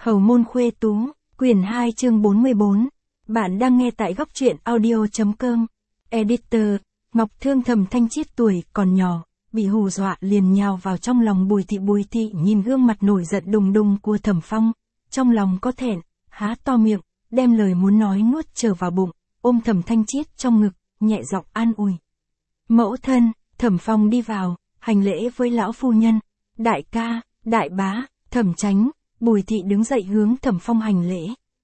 Hầu môn khuê tú, quyển 2 chương 44. Bạn đang nghe tại góc truyện audio.com. Editor, Ngọc Thương Thẩm Thanh Chiết tuổi còn nhỏ, bị hù dọa liền nhào vào trong lòng Bùi Thị nhìn gương mặt nổi giận đùng đùng của Thẩm Phong, trong lòng có thẹn, há to miệng, đem lời muốn nói nuốt trở vào bụng, ôm Thẩm Thanh Chiết trong ngực, nhẹ giọng an ủi. Mẫu thân, Thẩm Phong đi vào, hành lễ với lão phu nhân, đại ca, đại bá, Thẩm Chánh. Bùi Thị đứng dậy hướng Thẩm Phong hành lễ.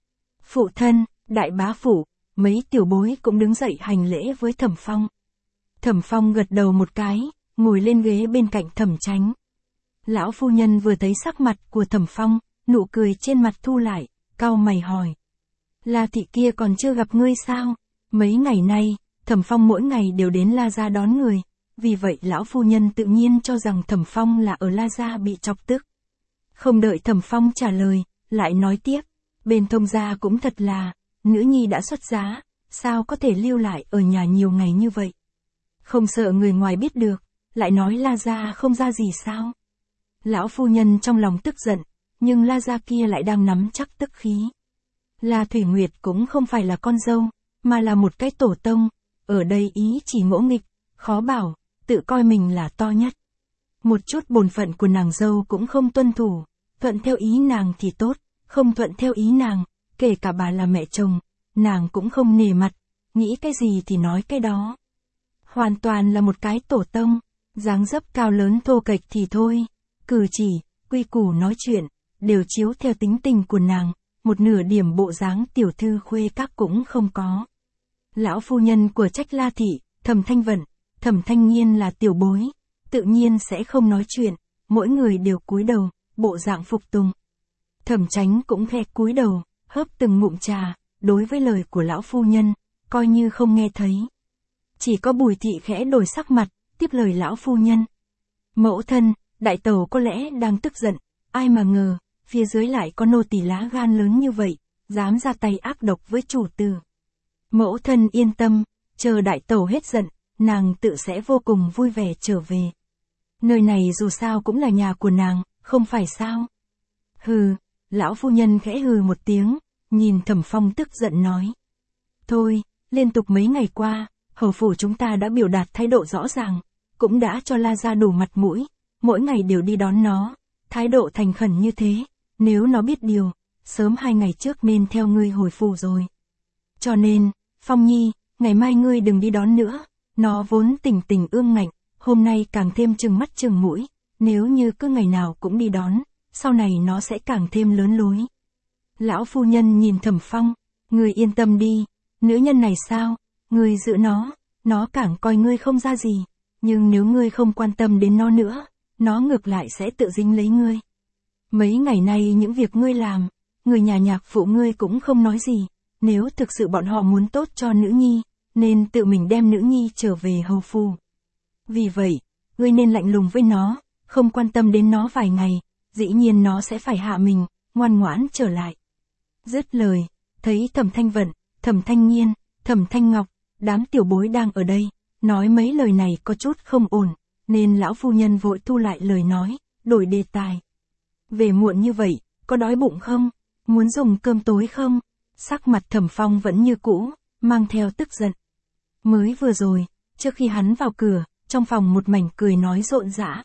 Phụ thân, đại bá phụ, mấy tiểu bối cũng đứng dậy hành lễ với Thẩm Phong. Thẩm Phong gật đầu một cái, ngồi lên ghế bên cạnh Thẩm Chánh. Lão phu nhân vừa thấy sắc mặt của Thẩm Phong, nụ cười trên mặt thu lại, cau mày hỏi. La Thị kia còn chưa gặp ngươi sao? Mấy ngày nay, Thẩm Phong mỗi ngày đều đến La Gia đón người, vì vậy lão phu nhân tự nhiên cho rằng Thẩm Phong là ở La Gia bị chọc tức. Không đợi Thẩm Phong trả lời, lại nói tiếp, bên Thông gia cũng thật là, nữ nhi đã xuất giá, sao có thể lưu lại ở nhà nhiều ngày như vậy? Không sợ người ngoài biết được, lại nói La Gia không ra gì sao? Lão phu nhân trong lòng tức giận, nhưng La Gia kia lại đang nắm chắc tức khí. La Thủy Nguyệt cũng không phải là con dâu, mà là một cái tổ tông, ở đây ý chỉ ngỗ nghịch, khó bảo, tự coi mình là to nhất. Một chút bổn phận của nàng dâu cũng không tuân thủ, thuận theo ý nàng thì tốt, không thuận theo ý nàng, kể cả bà là mẹ chồng, nàng cũng không nể mặt, nghĩ cái gì thì nói cái đó. Hoàn toàn là một cái tổ tông, dáng dấp cao lớn thô kệch thì thôi, cử chỉ, quy củ nói chuyện, đều chiếu theo tính tình của nàng, một nửa điểm bộ dáng tiểu thư khuê các cũng không có. Lão phu nhân của Trách La Thị, Thẩm Thanh Vận, Thẩm Thanh Nhiên là tiểu bối, tự nhiên sẽ không nói chuyện, mỗi người đều cúi đầu, bộ dạng phục tùng. Thẩm Chánh cũng khẽ cúi đầu, hớp từng ngụm trà, đối với lời của lão phu nhân, coi như không nghe thấy. Chỉ có Bùi Thị khẽ đổi sắc mặt, tiếp lời lão phu nhân. Mẫu thân, đại tẩu có lẽ đang tức giận, ai mà ngờ, phía dưới lại có nô tỳ lá gan lớn như vậy, dám ra tay ác độc với chủ tử. Mẫu thân yên tâm, chờ đại tẩu hết giận, nàng tự sẽ vô cùng vui vẻ trở về. Nơi này dù sao cũng là nhà của nàng, không phải sao? Hừ, lão phu nhân khẽ hừ một tiếng, nhìn Thẩm Phong tức giận nói. Thôi, liên tục mấy ngày qua, hầu phủ chúng ta đã biểu đạt thái độ rõ ràng, cũng đã cho La Gia đủ mặt mũi, mỗi ngày đều đi đón nó, thái độ thành khẩn như thế, nếu nó biết điều, sớm 2 ngày trước nên theo ngươi hồi phủ rồi. Cho nên, Phong Nhi, ngày mai ngươi đừng đi đón nữa, nó vốn tình tình ương ngạnh, hôm nay càng thêm trừng mắt trừng mũi, nếu như cứ ngày nào cũng đi đón, sau này nó sẽ càng thêm lớn lối. Lão phu nhân nhìn Thẩm Phong, ngươi yên tâm đi, nữ nhân này sao, ngươi giữ nó càng coi ngươi không ra gì, nhưng nếu ngươi không quan tâm đến nó nữa, nó ngược lại sẽ tự dính lấy ngươi. Mấy ngày nay những việc ngươi làm, người nhà nhạc phụ ngươi cũng không nói gì, nếu thực sự bọn họ muốn tốt cho nữ nhi, nên tự mình đem nữ nhi trở về hầu phủ. Vì vậy, ngươi nên lạnh lùng với nó, không quan tâm đến nó vài ngày, dĩ nhiên nó sẽ phải hạ mình, ngoan ngoãn trở lại. Dứt lời, thấy Thẩm Thanh Vận, Thẩm Thanh Nhiên, Thẩm Thanh Ngọc, đám tiểu bối đang ở đây, nói mấy lời này có chút không ổn, nên lão phu nhân vội thu lại lời nói, đổi đề tài. Về muộn như vậy, có đói bụng không? Muốn dùng cơm tối không? Sắc mặt Thẩm Phong vẫn như cũ, mang theo tức giận. Mới vừa rồi, trước khi hắn vào cửa, trong phòng một mảnh cười nói rộn rã.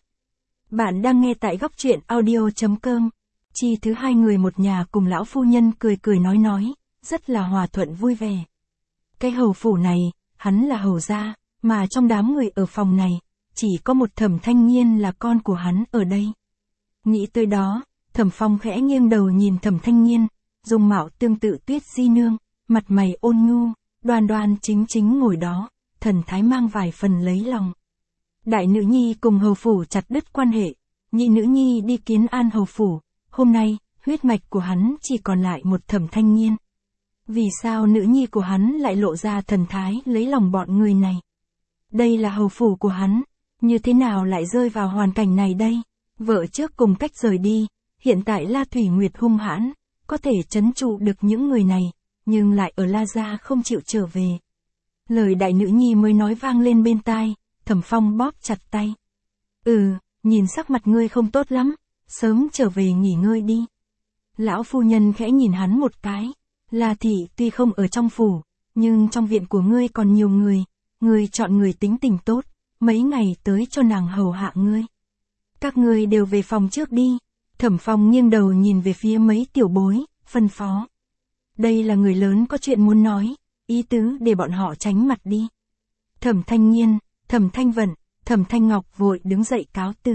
Bạn đang nghe tại góc truyện audio.com. Chi thứ 2 người một nhà cùng lão phu nhân cười nói, rất là hòa thuận vui vẻ. Cái hầu phủ này, hắn là hầu gia, mà trong đám người ở phòng này, chỉ có một Thẩm Thanh Nhiên là con của hắn ở đây. Nghĩ tới đó, Thẩm Phong khẽ nghiêng đầu nhìn Thẩm Thanh Nhiên, dung mạo tương tự Tuyết Di Nương, mặt mày ôn nhu, đoan đoan chính ngồi đó, thần thái mang vài phần lấy lòng. Đại nữ nhi cùng hầu phủ chặt đứt quan hệ, nhị nữ nhi đi kiến an hầu phủ, hôm nay, huyết mạch của hắn chỉ còn lại một Thẩm Thanh Nhiên. Vì sao nữ nhi của hắn lại lộ ra thần thái lấy lòng bọn người này? Đây là hầu phủ của hắn, như thế nào lại rơi vào hoàn cảnh này đây? Vợ trước cùng cách rời đi, hiện tại La Thủy Nguyệt hung hãn, có thể trấn trụ được những người này, nhưng lại ở La Gia không chịu trở về. Lời đại nữ nhi mới nói vang lên bên tai, Thẩm Phong bóp chặt tay. Nhìn sắc mặt ngươi không tốt lắm, sớm trở về nghỉ ngơi đi. Lão phu nhân khẽ nhìn hắn một cái. La thị tuy không ở trong phủ, nhưng trong viện của ngươi còn nhiều người. Ngươi chọn người tính tình tốt, mấy ngày tới cho nàng hầu hạ ngươi. Các ngươi đều về phòng trước đi. Thẩm Phong nghiêng đầu nhìn về phía mấy tiểu bối, phân phó. Đây là người lớn có chuyện muốn nói, ý tứ để bọn họ tránh mặt đi. Thẩm Thanh Nghiên, Thẩm Thanh Vận, Thẩm Thanh Ngọc vội đứng dậy cáo từ.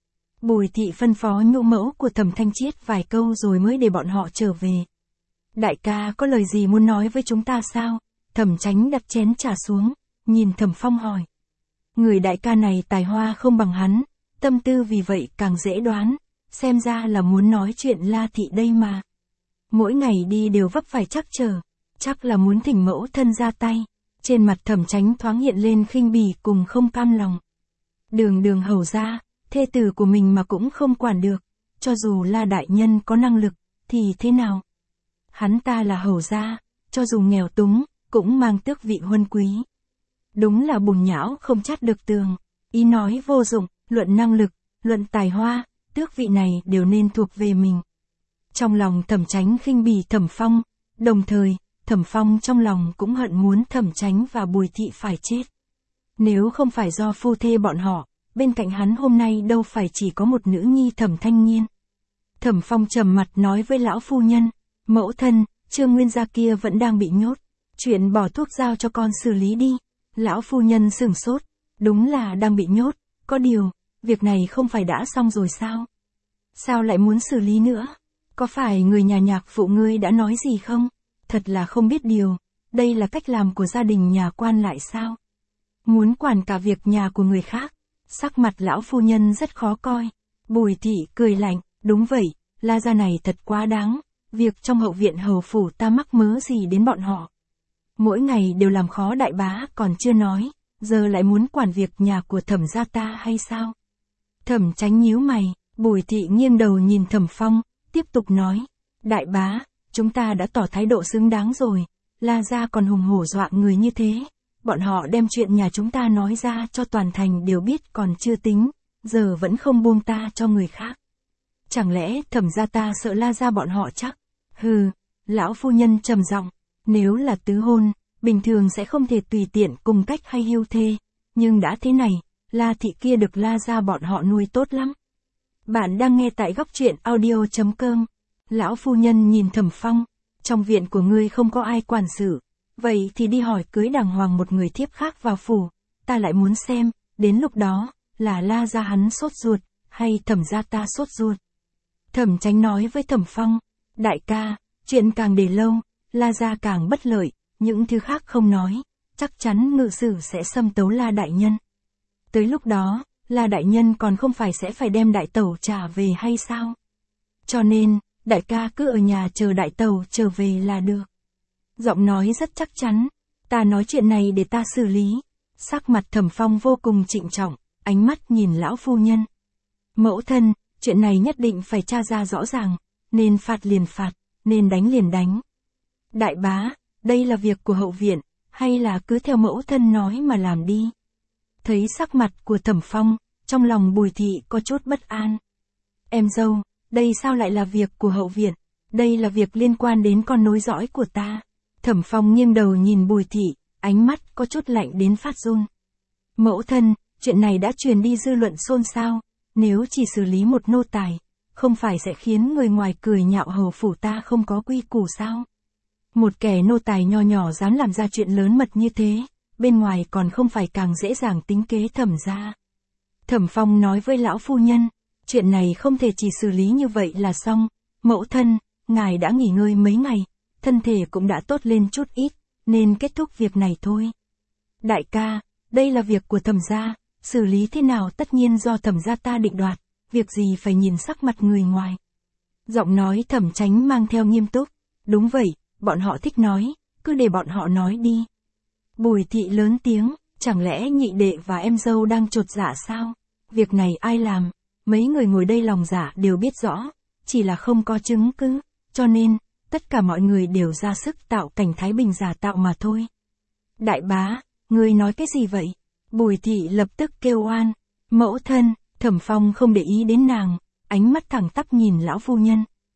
Bùi thị phân phó nhũ mẫu của Thẩm Thanh Chiết vài câu rồi mới để bọn họ trở về. Đại ca có lời gì muốn nói với chúng ta sao? Thẩm Chánh đặt chén trà xuống, nhìn Thẩm Phong hỏi. Người đại ca này tài hoa không bằng hắn, tâm tư vì vậy càng dễ đoán, xem ra là muốn nói chuyện La thị đây mà. Mỗi ngày đi đều vấp phải trắc trở, chắc là muốn thỉnh mẫu thân ra tay. Trên mặt Thẩm Chánh thoáng hiện lên khinh bỉ cùng không cam lòng. Đường hầu ra, thê tử của mình mà cũng không quản được, cho dù La đại nhân có năng lực, thì thế nào? Hắn ta là hầu gia, cho dù nghèo túng, cũng mang tước vị huân quý. Đúng là bùn nhão không chát được tường, ý nói vô dụng, luận năng lực, luận tài hoa, tước vị này đều nên thuộc về mình. Trong lòng Thẩm Chánh khinh bỉ Thẩm Phong, đồng thời, Thẩm Phong trong lòng cũng hận muốn Thẩm Chánh và Bùi thị phải chết. Nếu không phải do phu thê bọn họ, bên cạnh hắn hôm nay đâu phải chỉ có một nữ nhi Thẩm Thanh Nghiên. Thẩm Phong trầm mặt nói với lão phu nhân, mẫu thân, Trương Nguyên gia kia vẫn đang bị nhốt, chuyện bỏ thuốc giao cho con xử lý đi. Lão phu nhân sửng sốt, đúng là đang bị nhốt, có điều, việc này không phải đã xong rồi sao? Sao lại muốn xử lý nữa? Có phải người nhà nhạc phụ ngươi đã nói gì không? Thật là không biết điều, đây là cách làm của gia đình nhà quan lại sao? Muốn quản cả việc nhà của người khác. Sắc mặt lão phu nhân rất khó coi. Bùi thị cười lạnh, đúng vậy, La gia này thật quá đáng, việc trong hậu viện hầu phủ ta mắc mớ gì đến bọn họ. Mỗi ngày đều làm khó đại bá còn chưa nói, giờ lại muốn quản việc nhà của Thẩm gia ta hay sao? Thẩm Chánh nhíu mày, Bùi thị nghiêng đầu nhìn Thẩm Phong, tiếp tục nói, đại bá, chúng ta đã tỏ thái độ xứng đáng rồi, La gia còn hùng hổ dọa người như thế, bọn họ đem chuyện nhà chúng ta nói ra cho toàn thành đều biết còn chưa tính, giờ vẫn không buông ta cho người khác. Chẳng lẽ Thẩm gia ta sợ La gia bọn họ chắc? Hừ, lão phu nhân trầm giọng, nếu là tứ hôn, bình thường sẽ không thể tùy tiện cùng cách hay hưu thê, nhưng đã thế này, La thị kia được La gia bọn họ nuôi tốt lắm. Bạn đang nghe tại góc truyện audio.com. Lão phu nhân nhìn Thẩm Phong, trong viện của ngươi không có ai quản sự, vậy thì đi hỏi cưới đàng hoàng một người thiếp khác vào phủ, ta lại muốn xem, đến lúc đó, là La gia hắn sốt ruột, hay Thẩm gia ta sốt ruột. Thẩm Chánh nói với Thẩm Phong, đại ca, chuyện càng để lâu, La gia càng bất lợi, những thứ khác không nói, chắc chắn ngự sử sẽ xâm tấu La đại nhân. Tới lúc đó, La đại nhân còn không phải sẽ phải đem đại tẩu trả về hay sao? Cho nên, đại ca cứ ở nhà chờ đại tẩu trở về là được. Giọng nói rất chắc chắn, ta nói chuyện này để ta xử lý. Sắc mặt Thẩm Phong vô cùng trịnh trọng, ánh mắt nhìn lão phu nhân. Mẫu thân, chuyện này nhất định phải tra ra rõ ràng, nên phạt liền phạt, nên đánh liền đánh. Đại bá, đây là việc của hậu viện, hay là cứ theo mẫu thân nói mà làm đi? Thấy sắc mặt của Thẩm Phong, trong lòng Bùi thị có chút bất an. Em dâu, đây sao lại là việc của hậu viện? Đây là việc liên quan đến con nối dõi của ta. Thẩm Phong nghiêng đầu nhìn Bùi thị, ánh mắt có chút lạnh đến phát run. Mẫu thân, chuyện này đã truyền đi dư luận xôn xao, nếu chỉ xử lý một nô tài, không phải sẽ khiến người ngoài cười nhạo hầu phủ ta không có quy củ sao? Một kẻ nô tài nho nhỏ dám làm ra chuyện lớn mật như thế, bên ngoài còn không phải càng dễ dàng tính kế Thẩm gia. Thẩm Phong nói với lão phu nhân, chuyện này không thể chỉ xử lý như vậy là xong, mẫu thân, ngài đã nghỉ ngơi mấy ngày, thân thể cũng đã tốt lên chút ít, nên kết thúc việc này thôi. Đại ca, đây là việc của Thẩm gia, xử lý thế nào tất nhiên do Thẩm gia ta định đoạt, việc gì phải nhìn sắc mặt người ngoài. Giọng nói Thẩm Chánh mang theo nghiêm túc, đúng vậy, bọn họ thích nói, cứ để bọn họ nói đi. Bùi thị lớn tiếng, chẳng lẽ nhị đệ và em dâu đang chột dạ sao? Việc này ai làm? Mấy người ngồi đây lòng dạ đều biết rõ, chỉ là không có chứng cứ, cho nên, tất cả mọi người đều ra sức tạo cảnh thái bình giả tạo mà thôi. Đại bá, ngươi nói cái gì vậy? Bùi thị lập tức kêu oan. Mẫu thân, Thẩm Phong không để ý đến nàng, ánh mắt thẳng tắp nhìn lão phu nhân.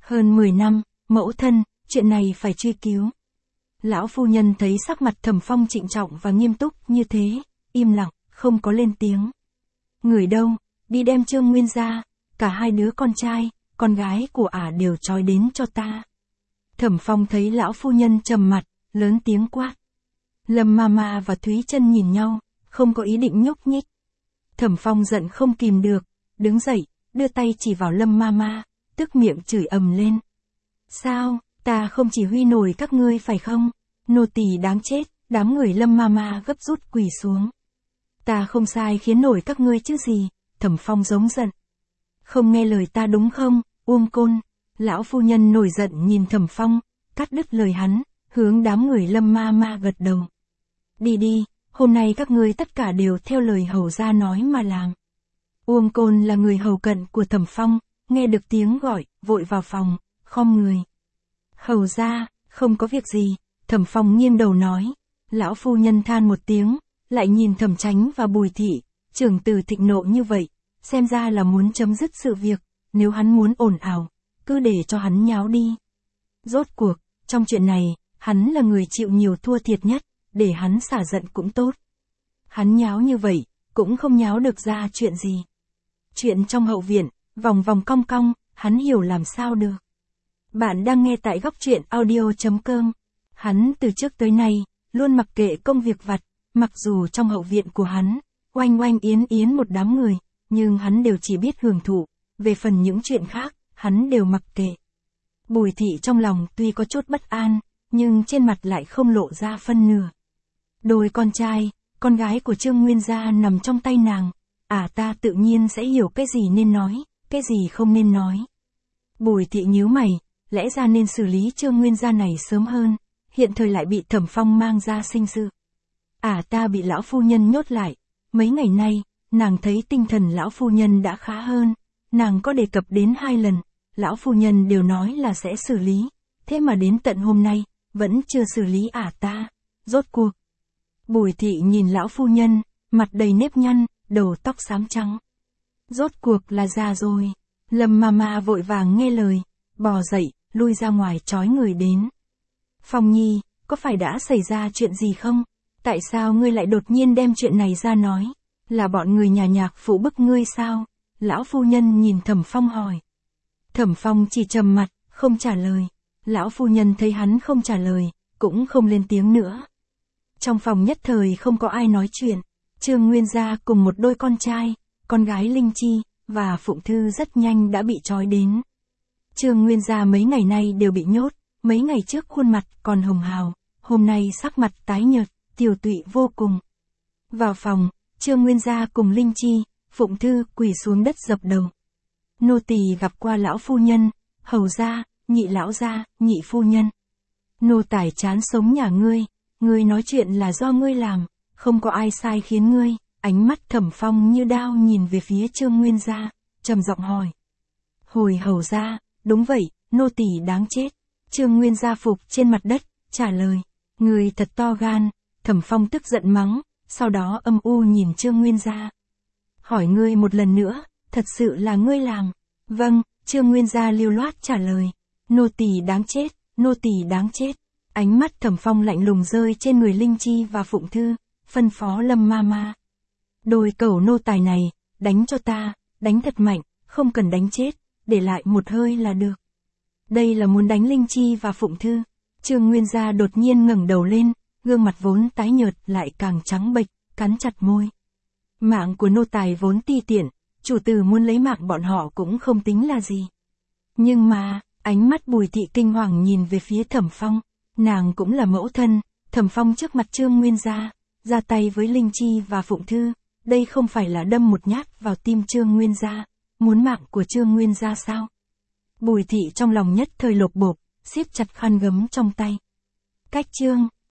Hơn 10 năm, mẫu thân, chuyện này phải truy cứu. Lão phu nhân thấy sắc mặt Thẩm Phong trịnh trọng và nghiêm túc như thế, im lặng, không có lên tiếng. Người đâu, đi đem Trương Nguyên ra, cả hai đứa con trai, con gái của ả đều trói đến cho ta. Thẩm Phong thấy lão phu nhân trầm mặt, lớn tiếng quát. Lâm Mama và Thúy Trân nhìn nhau, không có ý định nhúc nhích. Thẩm Phong giận không kìm được, đứng dậy, đưa tay chỉ vào Lâm Mama, tức miệng chửi ầm lên. Sao, ta không chỉ huy nổi các ngươi phải không? Nô tỳ đáng chết, đám người Lâm Mama gấp rút quỳ xuống. Ta không sai khiến nổi các ngươi chứ gì, Thẩm Phong giống giận. Không nghe lời ta đúng không, Uông Côn? Lão phu nhân nổi giận nhìn Thẩm Phong, cắt đứt lời hắn, hướng đám người Lâm Mama gật đầu. Đi đi, hôm nay các ngươi tất cả đều theo lời hầu gia nói mà làm. Uông Côn là người hầu cận của Thẩm Phong, nghe được tiếng gọi, vội vào phòng, khom người. Hầu gia, không có việc gì, Thẩm Phong nghiêng đầu nói. Lão phu nhân than một tiếng, lại nhìn Thẩm Chánh và Bùi Thị, trưởng tử thịnh nộ như vậy, xem ra là muốn chấm dứt sự việc, nếu hắn muốn ồn ào, cứ để cho hắn nháo đi. Rốt cuộc, trong chuyện này, hắn là người chịu nhiều thua thiệt nhất, để hắn xả giận cũng tốt. Hắn nháo như vậy, cũng không nháo được ra chuyện gì. Chuyện trong hậu viện, vòng vòng cong cong, hắn hiểu làm sao được. Bạn đang nghe tại góc truyện audio.com. Hắn từ trước tới nay, luôn mặc kệ công việc vặt, mặc dù trong hậu viện của hắn, oanh oanh yến yến một đám người, nhưng hắn đều chỉ biết hưởng thụ, về phần những chuyện khác, hắn đều mặc kệ. Bùi Thị trong lòng tuy có chút bất an, nhưng trên mặt lại không lộ ra phân nửa. Đôi con trai, con gái của Trương Nguyên gia nằm trong tay nàng, ta tự nhiên sẽ hiểu cái gì nên nói, cái gì không nên nói. Bùi Thị nhíu mày, lẽ ra nên xử lý Trương Nguyên gia này sớm hơn, hiện thời lại bị Thẩm Phong mang ra sinh sự. Ta bị lão phu nhân nhốt lại, mấy ngày nay, nàng thấy tinh thần lão phu nhân đã khá hơn, nàng có đề cập đến 2 lần, lão phu nhân đều nói là sẽ xử lý, thế mà đến tận hôm nay, vẫn chưa xử lý ta, rốt cuộc. Bùi Thị nhìn lão phu nhân, mặt đầy nếp nhăn, đầu tóc xám trắng. Rốt cuộc là già rồi. Lâm Mama vội vàng nghe lời, bò dậy, lui ra ngoài trói người đến. Phong Nhi, có phải đã xảy ra chuyện gì không? Tại sao ngươi lại đột nhiên đem chuyện này ra nói? Là bọn người nhà nhạc phụ bức ngươi sao? Lão phu nhân nhìn Thẩm Phong hỏi. Thẩm Phong chỉ trầm mặt, không trả lời. Lão phu nhân thấy hắn không trả lời, cũng không lên tiếng nữa. Trong phòng nhất thời không có ai nói chuyện. Trương Nguyên gia cùng một đôi con trai, con gái Linh Chi và Phụng Thư rất nhanh đã bị trói đến. Trương Nguyên gia mấy ngày nay đều bị nhốt, mấy ngày trước khuôn mặt còn hồng hào, hôm nay sắc mặt tái nhợt, tiều tụy vô cùng. Vào phòng, Trương Nguyên gia cùng Linh Chi, Phụng Thư quỳ xuống đất dập đầu. Nô tỳ gặp qua lão phu nhân, hầu gia, nhị lão gia, nhị phu nhân. Nô tài chán sống nhà ngươi nói chuyện là do ngươi làm, không có ai sai khiến ngươi. Ánh mắt Thẩm Phong như đao nhìn về phía Trương Nguyên gia, trầm giọng hỏi. Hồi hầu gia, đúng vậy, nô tỳ đáng chết. Trương Nguyên gia phục trên mặt đất, trả lời. Ngươi thật to gan. Thẩm Phong tức giận mắng, sau đó âm u nhìn Trương Nguyên gia. Hỏi ngươi một lần nữa, thật sự là ngươi làm? Vâng, Trương Nguyên gia lưu loát trả lời. Nô tỳ đáng chết, nô tỳ đáng chết. Ánh mắt Thẩm Phong lạnh lùng rơi trên người Linh Chi và Phụng Thư, phân phó Lâm Mama. Đôi cẩu nô tài này, đánh cho ta, đánh thật mạnh, không cần đánh chết, để lại một hơi là được. Đây là muốn đánh Linh Chi và Phụng Thư. Trương Nguyên gia đột nhiên ngẩng đầu lên, gương mặt vốn tái nhợt lại càng trắng bệch, cắn chặt môi. Mạng của nô tài vốn ti tiện, chủ tử muốn lấy mạng bọn họ cũng không tính là gì. Nhưng mà, ánh mắt Bùi Thị kinh hoàng nhìn về phía Thẩm Phong, nàng cũng là mẫu thân, Thẩm Phong trước mặt Trương Nguyên gia, ra tay với Linh Chi và Phụng Thư, đây không phải là đâm một nhát vào tim Trương Nguyên gia, muốn mạng của Trương Nguyên gia sao? Bùi Thị trong lòng nhất thời lột bột, siết chặt khăn gấm trong tay. Cách Trương